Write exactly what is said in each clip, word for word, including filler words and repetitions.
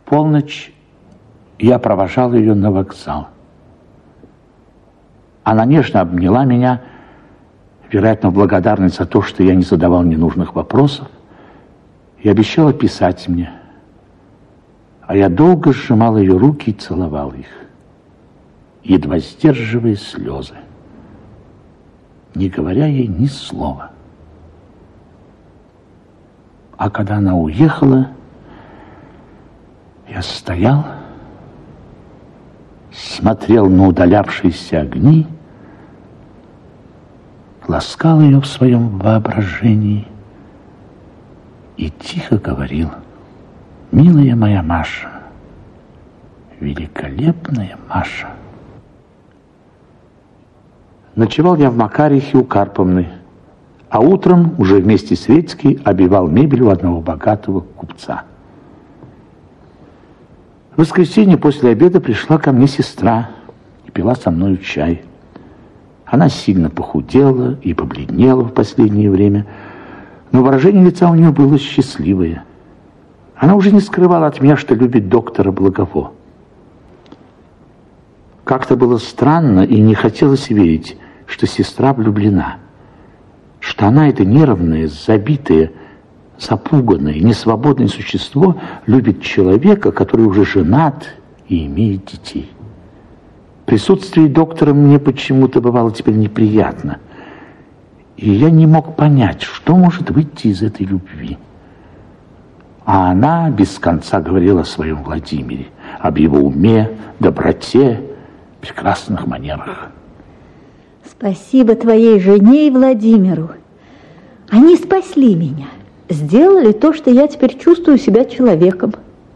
полночь я провожал ее на вокзал. Она нежно обняла меня, вероятно, в благодарность за то, что я не задавал ненужных вопросов, и обещала писать мне. А я долго сжимал ее руки и целовал их, едва сдерживая слезы, не говоря ей ни слова. А когда она уехала, я стоял, смотрел на удалявшиеся огни, ласкал ее в своем воображении и тихо говорил: «Милая моя Маша, великолепная Маша». Ночевал я в Макарихе у Карповны, а утром уже вместе с Редькой обивал мебель у одного богатого купца. В воскресенье после обеда пришла ко мне сестра и пила со мною чай. Она сильно похудела и побледнела в последнее время, но выражение лица у нее было счастливое. Она уже не скрывала от меня, что любит доктора Благово. Как-то было странно и не хотелось верить, что сестра влюблена, что она, это нервное, забитое, запуганное, несвободное существо, любит человека, который уже женат и имеет детей. Присутствие доктора мне почему-то бывало теперь неприятно, и я не мог понять, что может выйти из этой любви. А она без конца говорила о своем Владимире, об его уме, доброте, прекрасных манерах. Спасибо твоей жене и Владимиру. Они спасли меня, сделали то, что я теперь чувствую себя человеком.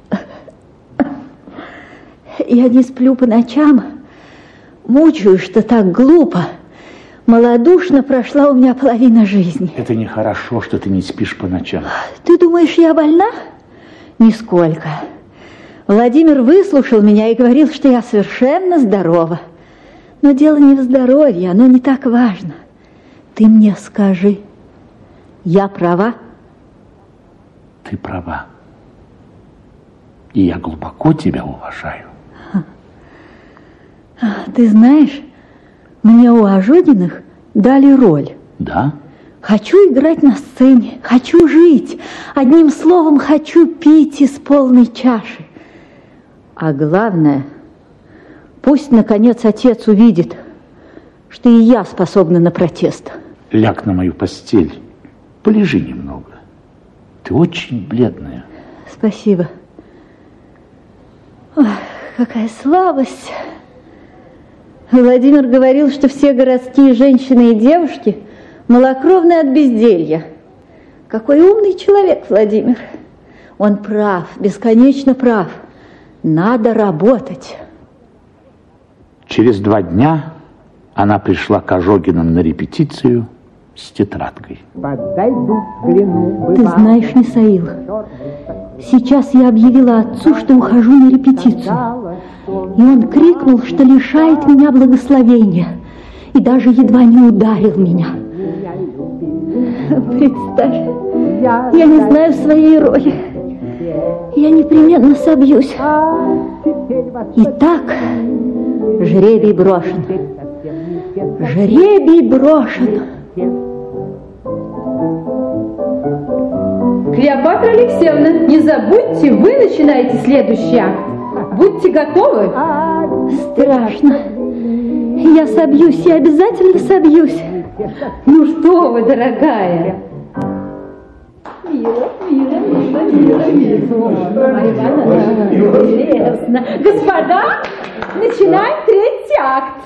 Я не сплю по ночам, мучаюсь, что так глупо. Малодушно прошла у меня половина жизни. Это нехорошо, что ты не спишь по ночам. Ты думаешь, я больна? Нисколько. Владимир выслушал меня и говорил, что я совершенно здорова. Но дело не в здоровье, оно не так важно. Ты мне скажи, я права? Ты права. И я глубоко тебя уважаю. Ты знаешь, мне у Ажудиных дали роль. Да? Хочу играть на сцене, хочу жить. Одним словом, хочу пить из полной чаши. А главное, пусть, наконец, отец увидит, что и я способна на протест. Ляг на мою постель, полежи немного. Ты очень бледная. Спасибо. Ой, какая слабость. Владимир говорил, что все городские женщины и девушки малокровные от безделья. Какой умный человек, Владимир. Он прав, бесконечно прав. Надо работать. Через два дня она пришла к Ожогиным на репетицию с тетрадкой. Ты знаешь, Мисаил, сейчас я объявила отцу, что ухожу на репетицию. И он крикнул, что лишает меня благословения. И даже едва не ударил меня. Представь, я не знаю своей роли. Я непременно собьюсь. Итак, жребий брошен. Жребий брошен. Клеопатра Алексеевна, не забудьте, вы начинаете следующий акт. Будьте готовы. Страшно. Я собьюсь, я обязательно собьюсь. Ну что вы, дорогая? Мило, мило, мило, мило, мило. Интересно. Господа, начинаем третий акт.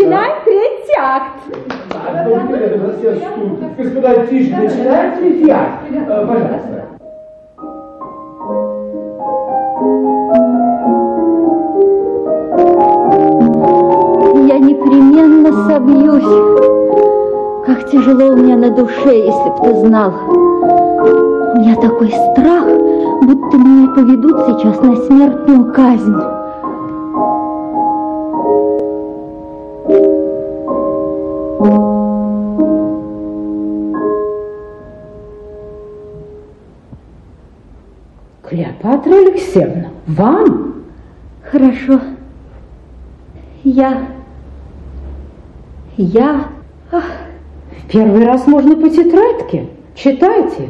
начинаем третий акт. Господа, тише, начинаем третий акт. Пожалуйста. Я непременно собьюсь. Как тяжело у меня на душе, если б ты знал. У меня такой страх, будто меня поведут сейчас на смертную казнь. Клеопатра Алексеевна, вам? Хорошо. Я... Я... Ах. В первый раз можно по тетрадке. Читайте.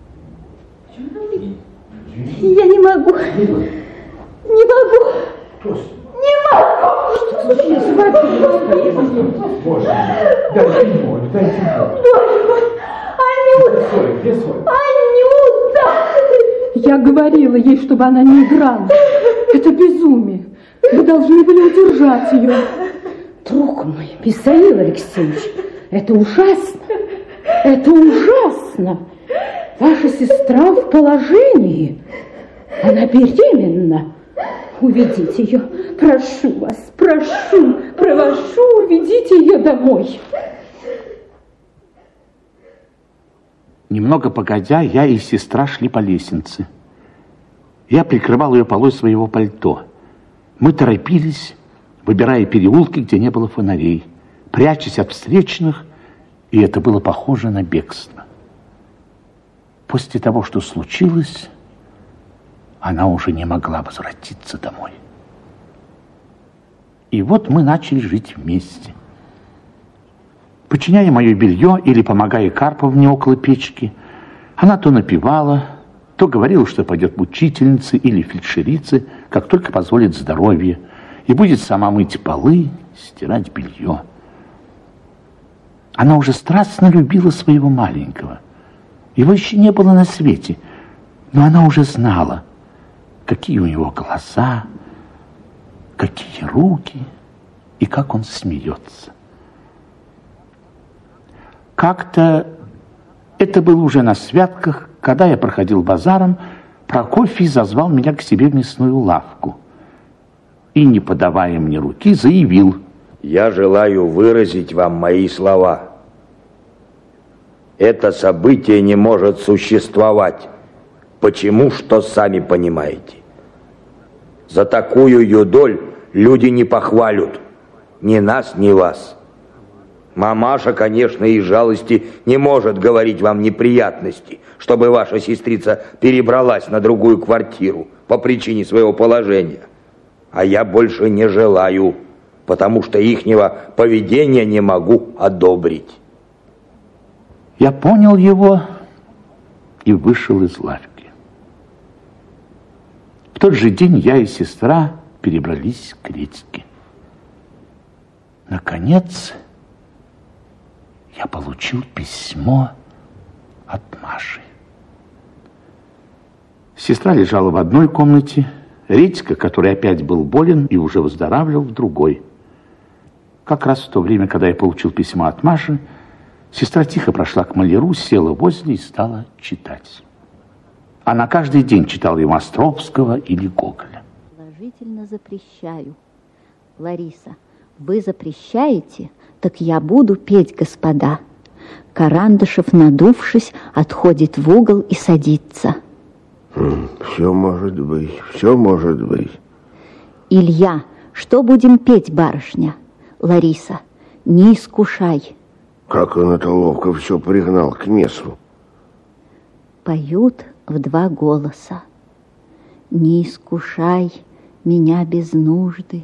Я не могу. Не могу. Не могу. Что случилось? Боже, дайте волю, дайте волю. Боже мой, Анюта. Где соль? Анюта. Я говорила ей, чтобы она не играла. Это безумие. Вы должны были удержать ее. Друг мой, Михаил Алексеевич, это ужасно. Это ужасно. Ваша сестра в положении. Она беременна. Уведите ее. Прошу вас, прошу, прошу, уведите ее домой. Немного погодя, я и сестра шли по лестнице. Я прикрывал ее полой своего пальто. Мы торопились, выбирая переулки, где не было фонарей, прячась от встречных, и это было похоже на бегство. После того, что случилось, она уже не могла возвратиться домой. И вот мы начали жить вместе. Починяя мое белье или помогая Карповне около печки, она то напевала, то говорила, что пойдет в учительницы или фельдшерицы, как только позволит здоровье, и будет сама мыть полы, стирать белье. Она уже страстно любила своего маленького. Его еще не было на свете, но она уже знала, какие у него глаза, какие руки и как он смеется. Как-то, это было уже на святках, когда я проходил базаром, Прокофий зазвал меня к себе в мясную лавку и, не подавая мне руки, заявил: «Я желаю выразить вам мои слова. Это событие не может существовать. Почему, что сами понимаете. За такую юдоль люди не похвалят ни нас, ни вас. Мамаша, конечно, из жалости не может говорить вам неприятности, чтобы ваша сестрица перебралась на другую квартиру по причине своего положения. А я больше не желаю, потому что ихнего поведения не могу одобрить». Я понял его и вышел из лавки. В тот же день я и сестра перебрались к Редьке. Наконец, я получил письмо от Маши. Сестра лежала в одной комнате, Редька, который опять был болен и уже выздоравливал, в другой. Как раз в то время, когда я получил письмо от Маши, сестра тихо прошла к маляру, села возле и стала читать. Она каждый день читала ему Островского или Гоголя. Положительно запрещаю. Лариса, вы запрещаете, так я буду петь, господа. Карандашев, надувшись, отходит в угол и садится. Все может быть, все может быть. Илья, что будем петь, барышня? Лариса, не искушай. Как он это ловко все пригнал к месту. Поют в два голоса. Не искушай меня без нужды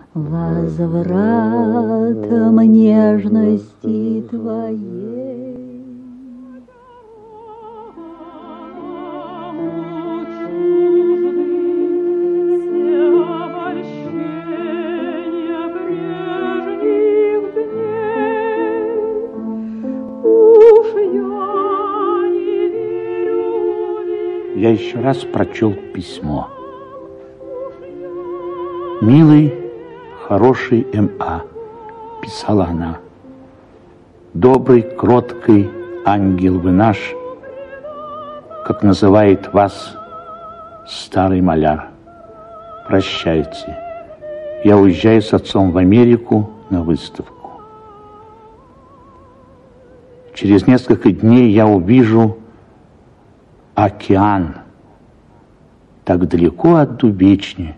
возвратом нежности твоей. Я еще раз прочел письмо. Милый, хороший М А, писала она. Добрый, кроткий ангел вы наш, как называет вас старый маляр. Прощайте. Я уезжаю с отцом в Америку на выставку. Через несколько дней я увижу океан, так далеко от Дубечни.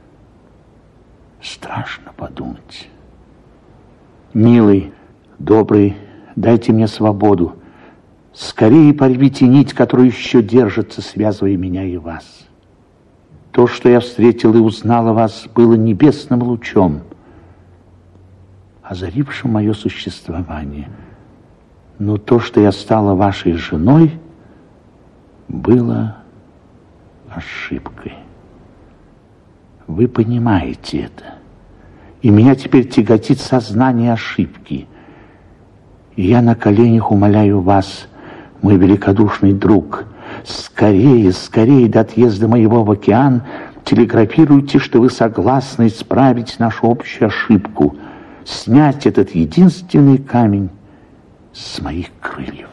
Страшно подумать. Милый, добрый, дайте мне свободу. Скорее порвите нить, которая еще держится, связывая меня и вас. То, что я встретил и узнал о вас, было небесным лучом, озарившим мое существование. Но то, что я стала вашей женой, было ошибкой. Вы понимаете это. И меня теперь тяготит сознание ошибки. И я на коленях умоляю вас, мой великодушный друг, скорее, скорее до отъезда моего в океан телеграфируйте, что вы согласны исправить нашу общую ошибку, снять этот единственный камень с моих крыльев.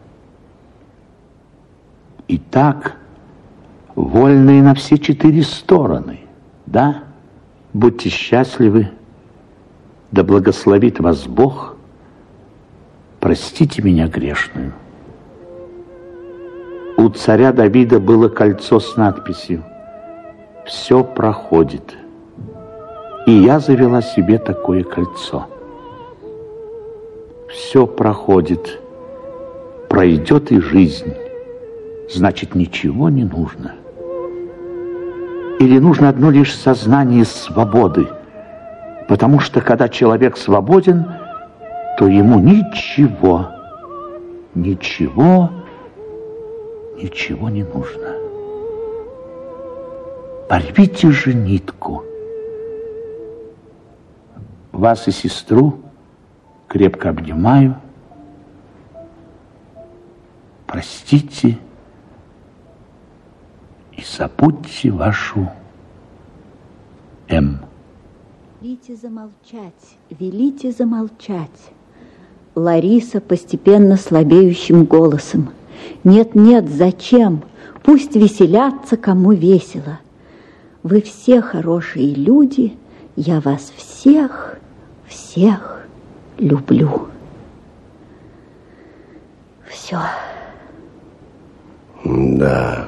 Итак, вольные на все четыре стороны, да? Будьте счастливы, да благословит вас Бог, простите меня грешную. У царя Давида было кольцо с надписью «Все проходит». И я завела себе такое кольцо. Все проходит, пройдет и жизнь, значит, ничего не нужно. Или нужно одно лишь сознание свободы, потому что, когда человек свободен, то ему ничего, ничего, ничего не нужно. Порвите же нитку. Вас и сестру крепко обнимаю. Простите и забудьте вашу М. Велите замолчать, велите замолчать. Лариса постепенно слабеющим голосом. Нет, нет, зачем? Пусть веселятся, кому весело. Вы все хорошие люди, я вас всех, всех люблю. Все. Да.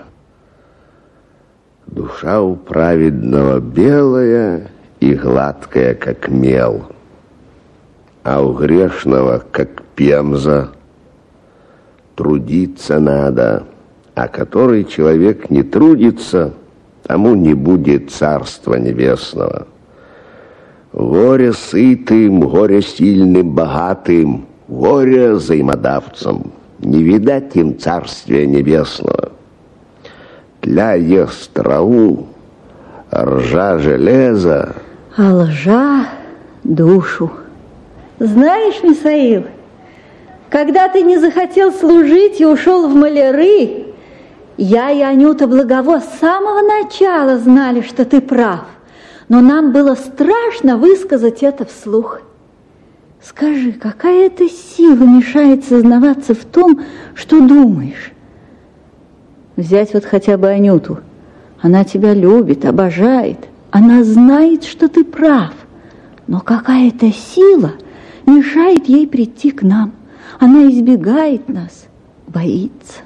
Душа у праведного белая и гладкая, как мел, а у грешного, как пемза. Трудиться надо, а который человек не трудится, тому не будет царства небесного. Горе сытым, горе сильным, богатым, горе взаимодавцам, не видать им царствия небесного. Тля ест траву, ржа железо, А лжа душу. Знаешь, Михаил, когда ты не захотел служить и ушел в маляры, я и Анюта Благово с самого начала знали, что ты прав, но нам было страшно высказать это вслух. Скажи, какая это сила мешает сознаваться в том, что думаешь? Взять вот хотя бы Анюту. Она тебя любит, обожает. Она знает, что ты прав. Но какая-то сила мешает ей прийти к нам. Она избегает нас, боится.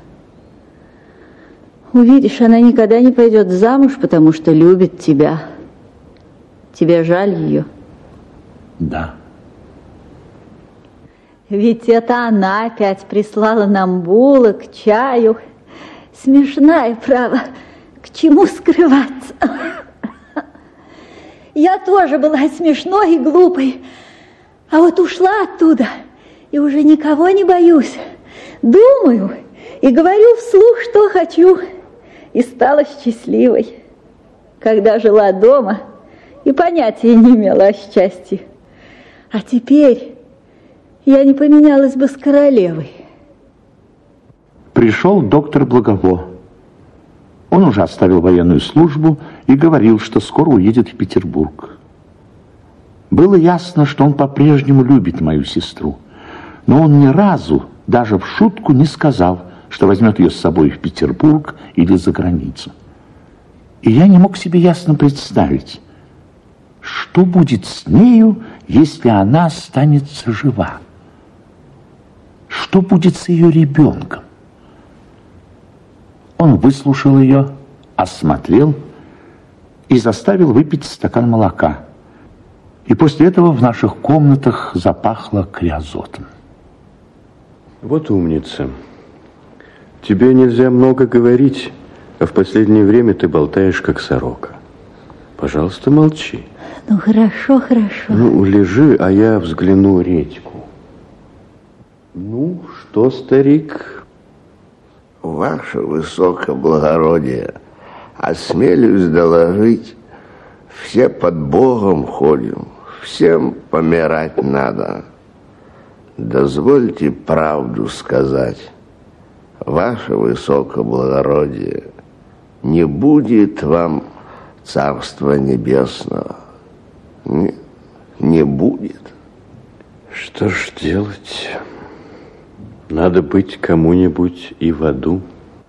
Увидишь, она никогда не пойдет замуж, потому что любит тебя. Тебе жаль ее? Да. Ведь это она опять прислала нам булок, чаю. Смешная, право, к чему скрываться? Я тоже была смешной и глупой, а вот ушла оттуда и уже никого не боюсь. Думаю и говорю вслух, что хочу, и стала счастливой. Когда жила дома, и понятия не имела о счастье. А теперь я не поменялась бы с королевой. Пришел доктор Благово. Он уже оставил военную службу и говорил, что скоро уедет в Петербург. Было ясно, что он по-прежнему любит мою сестру, но он ни разу, даже в шутку, не сказал, что возьмет ее с собой в Петербург или за границу. И я не мог себе ясно представить, что будет с нею, если она останется жива. Что будет с ее ребенком? Он выслушал ее, осмотрел и заставил выпить стакан молока. И после этого в наших комнатах запахло криозотом. Вот умница. Тебе нельзя много говорить, а в последнее время ты болтаешь, как сорока. Пожалуйста, молчи. Ну, хорошо, хорошо. Ну, лежи, а я взгляну редьку. Ну, что, старик? Ваше высокоблагородие, осмелюсь доложить, все под Богом ходим, всем помирать надо. Дозвольте правду сказать, ваше высокоблагородие, не будет вам Царства Небесного. Не, не будет. Что ж делать? Надо быть кому-нибудь и в аду.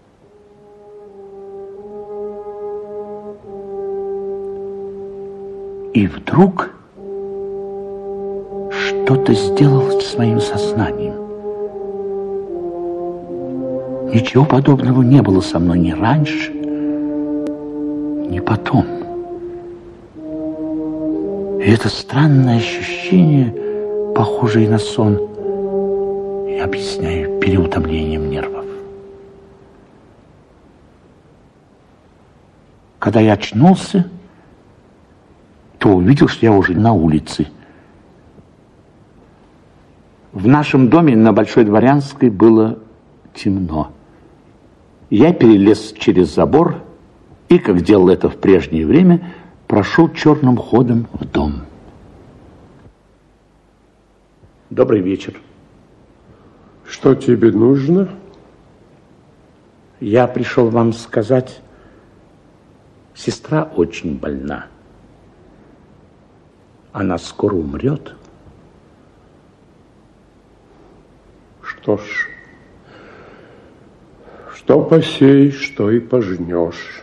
И вдруг что-то сделалось с моим сознанием. Ничего подобного не было со мной ни раньше, ни потом. И это странное ощущение, похожее на сон, я объясняю переутомлением нервов. Когда я очнулся, то увидел, что я уже на улице. В нашем доме на Большой Дворянской было темно. Я перелез через забор и, как делал это в прежнее время, прошел черным ходом в дом. Добрый вечер. Что тебе нужно? Я пришел вам сказать, сестра очень больна. Она скоро умрет. Что ж, что посеешь, что и пожнешь.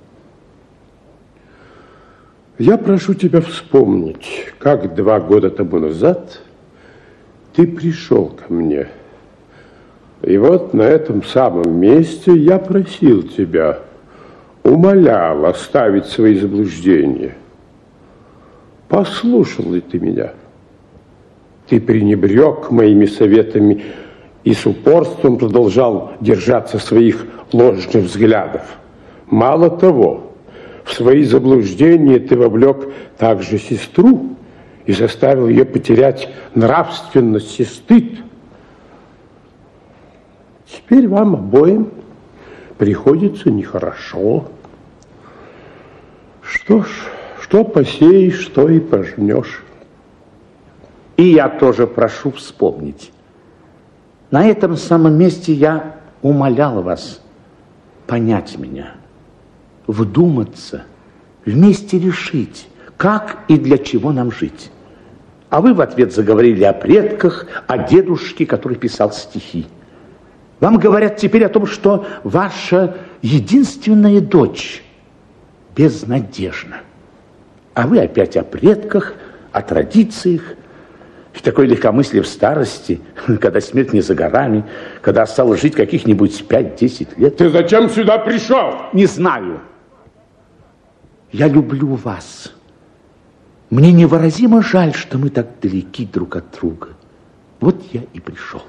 Я прошу тебя вспомнить, как два года тому назад ты пришел ко мне. И вот на этом самом месте я просил тебя, умолял оставить свои заблуждения. Послушал ли ты меня? Ты пренебрег моими советами и с упорством продолжал держаться своих ложных взглядов. Мало того, в свои заблуждения ты вовлек также сестру и заставил ее потерять нравственность и стыд. Теперь вам обоим приходится нехорошо. Что ж, что посеешь, что и пожнешь. И я тоже прошу вспомнить. На этом самом месте я умолял вас понять меня, вдуматься, вместе решить, как и для чего нам жить. А вы в ответ заговорили о предках, о дедушке, который писал стихи. Вам говорят теперь о том, что ваша единственная дочь безнадежна. А вы опять о предках, о традициях. И такое легкомыслие в старости, когда смерть не за горами, когда осталось жить каких-нибудь пять-десять лет. Ты зачем сюда пришел? Не знаю. Я люблю вас. Мне невыразимо жаль, что мы так далеки друг от друга. Вот я и пришел.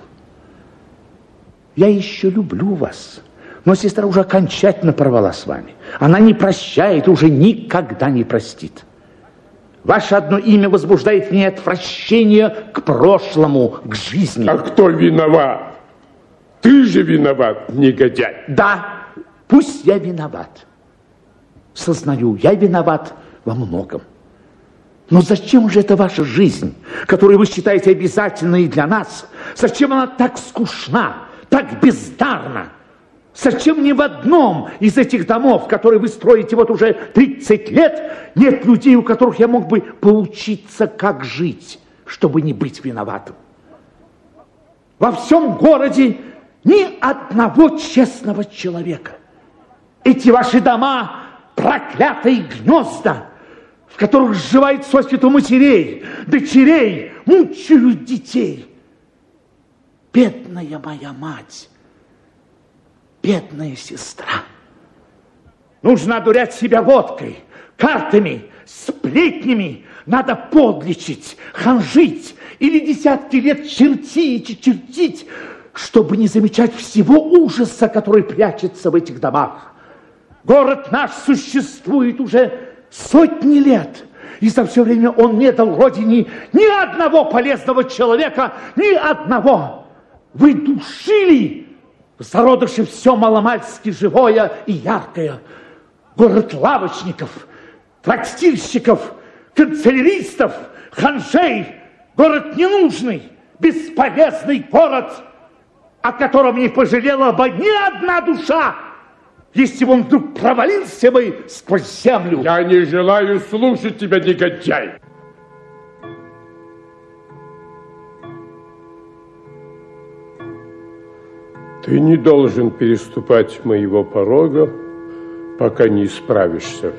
Я еще люблю вас. Но сестра уже окончательно порвала с вами. Она не прощает и уже никогда не простит. Ваше одно имя возбуждает в ней отвращение к прошлому, к жизни. А кто виноват? Ты же виноват, негодяй. Да, пусть я виноват. Сознаю, я виноват во многом. Но зачем же эта ваша жизнь, которую вы считаете обязательной для нас? Зачем она так скучна, так бездарна? Зачем ни в одном из этих домов, которые вы строите вот уже тридцать лет, нет людей, у которых я мог бы поучиться, как жить, чтобы не быть виноватым? Во всем городе ни одного честного человека. Эти ваши дома – проклятые гнезда, в которых сживает сосвету матерей, дочерей, мучают детей. Бедная моя мать, бедная сестра. Нужно одурять себя водкой, картами, сплетнями. Надо подлечить, ханжить или десятки лет чертить и чертить, чтобы не замечать всего ужаса, который прячется в этих домах. Город наш существует уже сотни лет, и за все время он не дал родине ни одного полезного человека, ни одного. Вы душили в зародыше все маломальски живое и яркое. Город лавочников, трактирщиков, канцеляристов, ханжей. Город ненужный, бесполезный город, о котором не пожалела бы ни одна душа, если бы он вдруг провалился бы сквозь землю. Я не желаю слушать тебя, негодяй. Ты не должен переступать моего порога, пока не исправишься.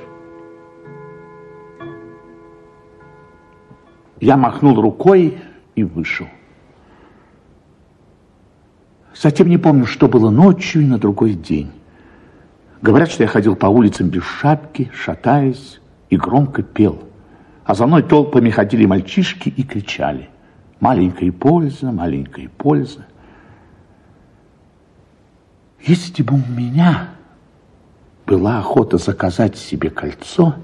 Я махнул рукой и вышел. Затем не помню, что было ночью и на другой день. Говорят, что я ходил по улицам без шапки, шатаясь, и громко пел. А за мной толпами ходили мальчишки и кричали: «Маленькая польза, маленькая польза». Если бы у меня была охота заказать себе кольцо,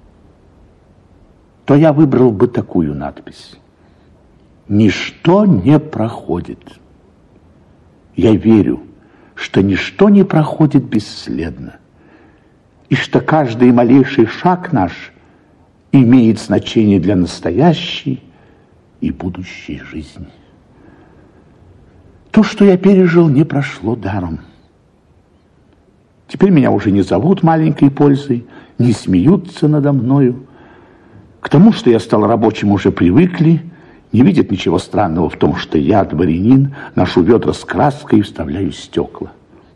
то я выбрал бы такую надпись: «Ничто не проходит». Я верю, что ничто не проходит бесследно, и что каждый малейший шаг наш имеет значение для настоящей и будущей жизни. То, что я пережил, не прошло даром. Теперь меня уже не зовут маленькой пользой, не смеются надо мною. К тому, что я стал рабочим, уже привыкли, не видят ничего странного в том, что я, дворянин, ношу ведра с краской и вставляю стекла.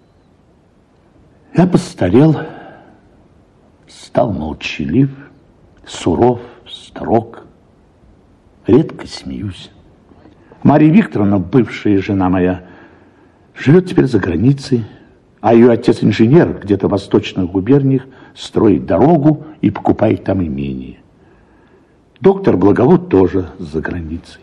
Я постарел, стал молчалив, суров, строг, редко смеюсь. Марья Викторовна, бывшая жена моя, живет теперь за границей, а ее отец-инженер где-то в восточных губерниях строит дорогу и покупает там имение. Доктор Благовод тоже за границей.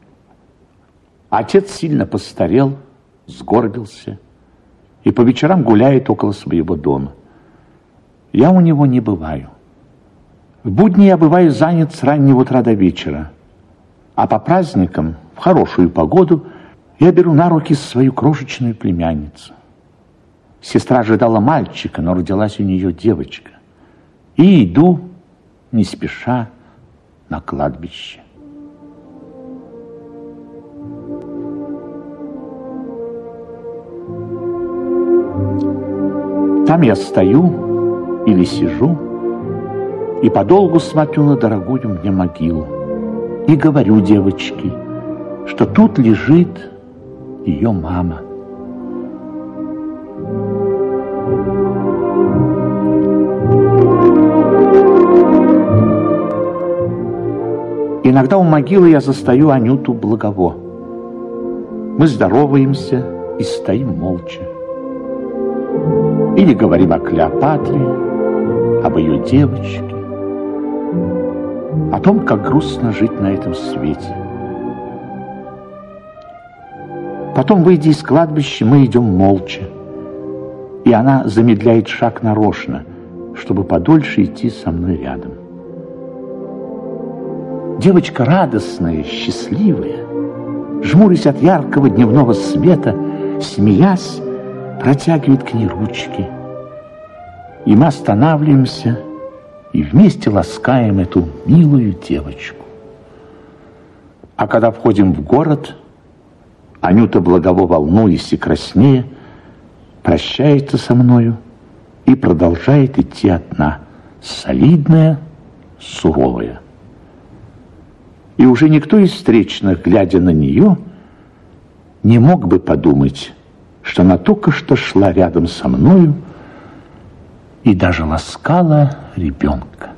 Отец сильно постарел, сгорбился и по вечерам гуляет около своего дома. Я у него не бываю. В будни я бываю занят с раннего утра до вечера, а по праздникам, в хорошую погоду, я беру на руки свою крошечную племянницу. Сестра ожидала мальчика, но родилась у нее девочка. И иду, не спеша, на кладбище. Там я стою или сижу и подолгу смотрю на дорогую мне могилу и говорю девочке, что тут лежит ее мама. Иногда у могилы я застаю Анюту Благово. Мы здороваемся и стоим молча. Или говорим о Клеопатре, об ее девочке, о том, как грустно жить на этом свете. Потом, выйдя из кладбища, мы идем молча, и она замедляет шаг нарочно, чтобы подольше идти со мной рядом. Девочка радостная, счастливая, жмурясь от яркого дневного света, смеясь, протягивает к ней ручки. И мы останавливаемся и вместе ласкаем эту милую девочку. А когда входим в город, Анюта Благово, волнуясь и краснея, прощается со мною и продолжает идти одна, солидная, суровая. И уже никто из встречных, глядя на нее, не мог бы подумать, что она только что шла рядом со мною и даже ласкала ребенка.